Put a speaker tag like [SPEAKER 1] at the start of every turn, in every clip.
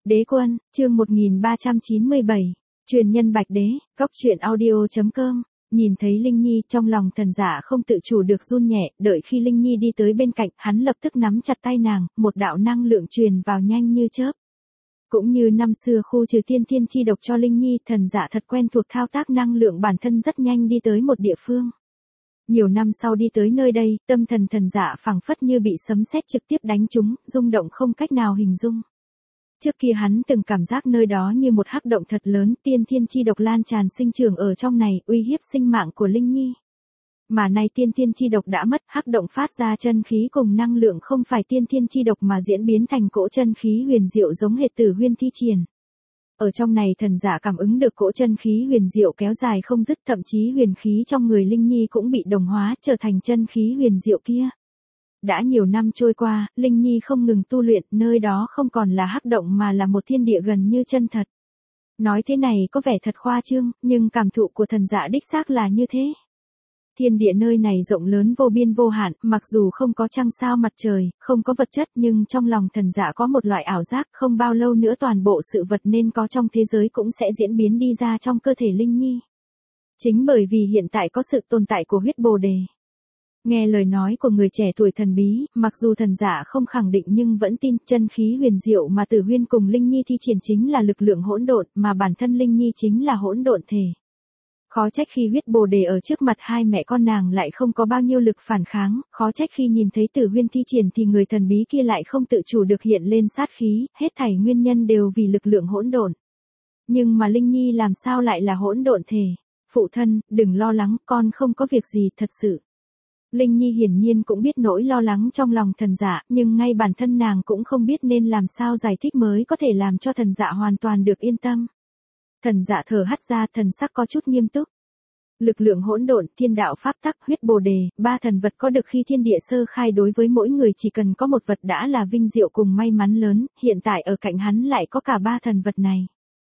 [SPEAKER 1] Đế quân, chương 1397. Truyền nhân Bạch Đế, góc truyện audio.com. Nhìn thấy Linh Nhi, trong lòng Thần Dạ không tự chủ được run nhẹ, đợi khi Linh Nhi đi tới bên cạnh, hắn lập tức nắm chặt tay nàng, một đạo năng lượng truyền vào nhanh như chớp. Cũng như năm xưa khu trừ tiên thiên chi độc cho Linh Nhi, Thần Dạ thật quen thuộc thao tác năng lượng bản thân rất nhanh đi tới một địa phương. Nhiều năm sau đi tới nơi đây, tâm thần Thần Dạ phảng phất như bị sấm sét trực tiếp đánh trúng, rung động không cách nào hình dung. Trước kia hắn từng cảm giác nơi đó như một hắc động thật lớn, tiên thiên chi độc lan tràn sinh trưởng ở trong này, uy hiếp sinh mạng của Linh Nhi. Mà nay tiên thiên chi độc đã mất, hắc động phát ra chân khí cùng năng lượng không phải tiên thiên chi độc mà diễn biến thành cỗ chân khí huyền diệu giống hệt Tử Huyên thi triển. Ở trong này Thần Dạ cảm ứng được cỗ chân khí huyền diệu kéo dài không dứt, thậm chí huyền khí trong người Linh Nhi cũng bị đồng hóa trở thành chân khí huyền diệu kia. Đã nhiều năm trôi qua, Linh Nhi không ngừng tu luyện, nơi đó không còn là hắc động mà là một thiên địa gần như chân thật. Nói thế này có vẻ thật khoa trương, nhưng cảm thụ của Thần Dạ đích xác là như thế. Thiên địa nơi này rộng lớn vô biên vô hạn, mặc dù không có trăng sao mặt trời, không có vật chất, nhưng trong lòng Thần Dạ có một loại ảo giác, không bao lâu nữa toàn bộ sự vật nên có trong thế giới cũng sẽ diễn biến đi ra trong cơ thể Linh Nhi. Chính bởi vì hiện tại có sự tồn tại của huyết bồ đề. Nghe lời nói của người trẻ tuổi thần bí, mặc dù Thần Dạ không khẳng định nhưng vẫn tin chân khí huyền diệu mà Tử Huyên cùng Linh Nhi thi triển chính là lực lượng hỗn độn, mà bản thân Linh Nhi chính là hỗn độn thể. Khó trách khi huyết bồ đề ở trước mặt hai mẹ con nàng lại không có bao nhiêu lực phản kháng, khó trách khi nhìn thấy Tử Huyên thi triển thì người thần bí kia lại không tự chủ được hiện lên sát khí, hết thảy nguyên nhân đều vì lực lượng hỗn độn. Nhưng mà Linh Nhi làm sao lại là hỗn độn thể? Phụ thân, đừng lo lắng, con không có việc gì thật sự. Linh Nhi hiển nhiên cũng biết nỗi lo lắng trong lòng Thần Dạ, nhưng ngay bản thân nàng cũng không biết nên làm sao giải thích mới có thể làm cho Thần Dạ hoàn toàn được yên tâm. Thần Dạ thở hắt ra, thần sắc có chút nghiêm túc. Lực lượng hỗn độn, thiên đạo pháp tắc, huyết bồ đề, ba thần vật có được khi thiên địa sơ khai đối với mỗi người chỉ cần có một vật đã là vinh diệu cùng may mắn lớn, hiện tại ở cạnh hắn lại có cả ba thần vật này.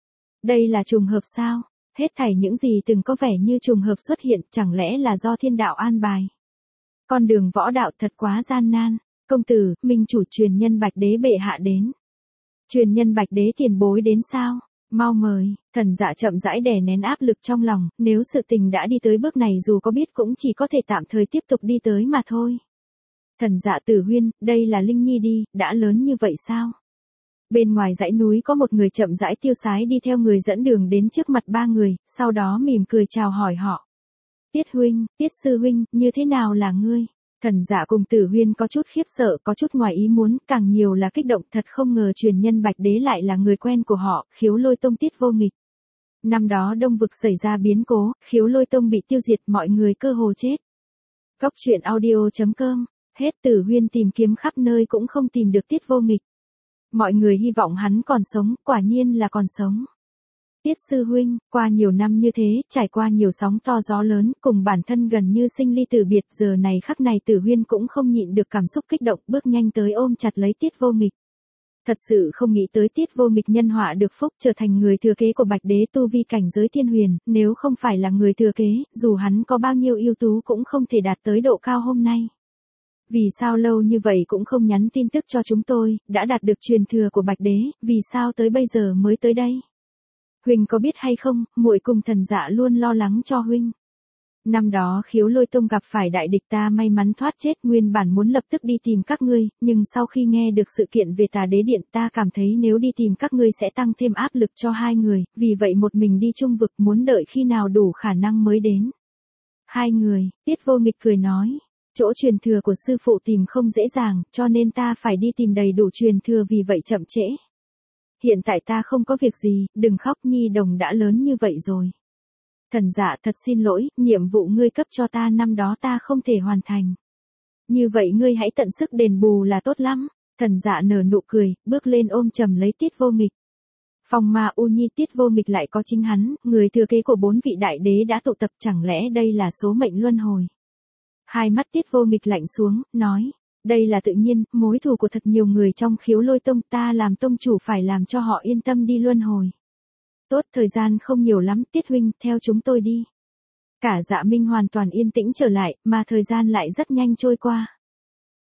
[SPEAKER 1] Đây là trùng hợp sao? Hết thảy những gì từng có vẻ như trùng hợp xuất hiện, chẳng lẽ là do thiên đạo an bài? Con đường võ đạo thật quá gian nan. Công tử, minh chủ truyền nhân Bạch Đế bệ hạ đến. Truyền nhân Bạch Đế tiền bối đến sao? Mau mời. Thần Dạ chậm rãi đè nén áp lực trong lòng, nếu sự tình đã đi tới bước này dù có biết cũng chỉ có thể tạm thời tiếp tục đi tới mà thôi. Thần Dạ Tử Huyên, đây là Linh Nhi đi, đã lớn như vậy sao? Bên ngoài dãy núi có một người chậm rãi tiêu sái đi theo người dẫn đường đến trước mặt ba người, sau đó mỉm cười chào hỏi họ. Tiết huynh, Tiết sư huynh, như thế nào là ngươi? Thần Dạ cùng Tử Huyên có chút khiếp sợ, có chút ngoài ý muốn, càng nhiều là kích động, thật không ngờ truyền nhân Bạch Đế lại là người quen của họ, Khiếu Lôi Tông Tiết Vô Nghịch. Năm đó Đông Vực xảy ra biến cố, Khiếu Lôi Tông bị tiêu diệt, mọi người cơ hồ chết. Góc truyện audio.com. Hết Tử Huyên tìm kiếm khắp nơi cũng không tìm được Tiết Vô Nghịch. Mọi người hy vọng hắn còn sống, quả nhiên là còn sống. Tiết sư huynh, qua nhiều năm như thế, trải qua nhiều sóng to gió lớn, cùng bản thân gần như sinh ly tử biệt, giờ này khắc này Tử Huyên cũng không nhịn được cảm xúc kích động, bước nhanh tới ôm chặt lấy Tiết Vô Nghịch. Thật sự không nghĩ tới Tiết Vô Nghịch nhân họa được phúc, trở thành người thừa kế của Bạch Đế tu vi cảnh giới thiên huyền, nếu không phải là người thừa kế, dù hắn có bao nhiêu ưu tú cũng không thể đạt tới độ cao hôm nay. Vì sao lâu như vậy cũng không nhắn tin tức cho chúng tôi, đã đạt được truyền thừa của Bạch Đế, vì sao tới bây giờ mới tới đây? Huynh có biết hay không, muội cùng Thần Dạ luôn lo lắng cho huynh. Năm đó Khiếu Lôi Tông gặp phải đại địch, ta may mắn thoát chết, nguyên bản muốn lập tức đi tìm các ngươi, nhưng sau khi nghe được sự kiện về Tà Đế Điện, ta cảm thấy nếu đi tìm các ngươi sẽ tăng thêm áp lực cho hai người, vì vậy một mình đi chung vực, muốn đợi khi nào đủ khả năng mới đến. Hai người, Tiết Vô Nghịch cười nói, chỗ truyền thừa của sư phụ tìm không dễ dàng, cho nên ta phải đi tìm đầy đủ truyền thừa, vì vậy chậm trễ. Hiện tại ta không có việc gì, đừng khóc, nhi đồng đã lớn như vậy rồi. Thần Dạ thật xin lỗi, nhiệm vụ ngươi cấp cho ta năm đó ta không thể hoàn thành. Như vậy ngươi hãy tận sức đền bù là tốt lắm. Thần Dạ nở nụ cười, bước lên ôm chầm lấy Tiết Vô Nghịch. Phong Ma U Nhi, Tiết Vô Nghịch lại có chính hắn, người thừa kế của 4 vị đại đế đã tụ tập, chẳng lẽ đây là số mệnh luân hồi? Hai mắt Tiết Vô Nghịch lạnh xuống, nói. Đây là tự nhiên, mối thù của thật nhiều người trong Khiếu Lôi Tông, ta làm tông chủ phải làm cho họ yên tâm đi luân hồi. Tốt, thời gian không nhiều lắm, Tiết huynh, theo chúng tôi đi. Cả Dạ Minh hoàn toàn yên tĩnh trở lại, mà thời gian lại rất nhanh trôi qua.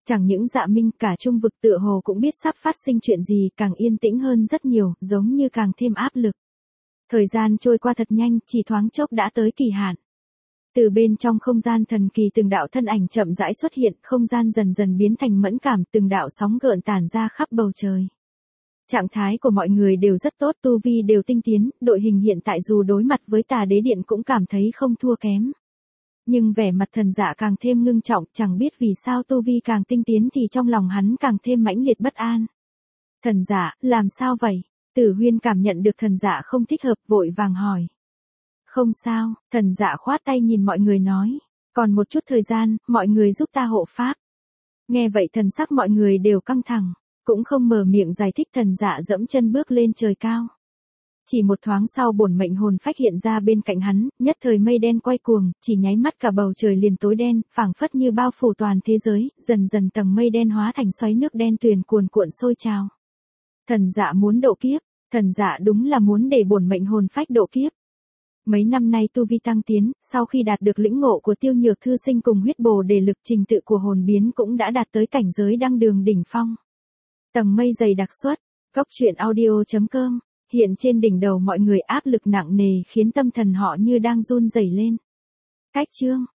[SPEAKER 1] Chẳng những Dạ Minh, cả trung vực tựa hồ cũng biết sắp phát sinh chuyện gì, càng yên tĩnh hơn rất nhiều, giống như càng thêm áp lực. Thời gian trôi qua thật nhanh, chỉ thoáng chốc đã tới kỳ hạn. Từ bên trong không gian thần kỳ từng đạo thân ảnh chậm rãi xuất hiện, không gian dần dần biến thành mẫn cảm, từng đạo sóng gợn tản ra khắp bầu trời. Trạng thái của mọi người đều rất tốt, tu vi đều tinh tiến, đội hình hiện tại dù đối mặt với Tà Đế Điện cũng cảm thấy không thua kém. Nhưng vẻ mặt Thần Dạ càng thêm ngưng trọng, chẳng biết vì sao tu vi càng tinh tiến thì trong lòng hắn càng thêm mãnh liệt bất an. Thần Dạ, làm sao vậy? Tử Huyên cảm nhận được Thần Dạ không thích hợp, vội vàng hỏi. Không sao, Thần Dạ khoát tay nhìn mọi người nói. Còn một chút thời gian, mọi người giúp ta hộ pháp. Nghe vậy thần sắc mọi người đều căng thẳng, cũng không mở miệng giải thích. Thần Dạ dẫm chân bước lên trời cao. Chỉ một thoáng sau bổn mệnh hồn phách hiện ra bên cạnh hắn, nhất thời mây đen quay cuồng, chỉ nháy mắt cả bầu trời liền tối đen, phảng phất như bao phủ toàn thế giới, dần dần tầng mây đen hóa thành xoáy nước đen tuyền cuồn cuộn sôi trào. Thần Dạ muốn độ kiếp, Thần Dạ đúng là muốn để bổn mệnh hồn phách độ kiếp. Mấy năm nay tu vi tăng tiến, sau khi đạt được lĩnh ngộ của Tiêu Nhược Thư Sinh cùng huyết bồ đề lực, trình tự của hồn biến cũng đã đạt tới cảnh giới đăng đường đỉnh phong. Tầng mây dày đặc xuất, goctruyện.audio.com, hiện trên đỉnh đầu mọi người áp lực nặng nề khiến tâm thần họ như đang run rẩy lên. Cách chương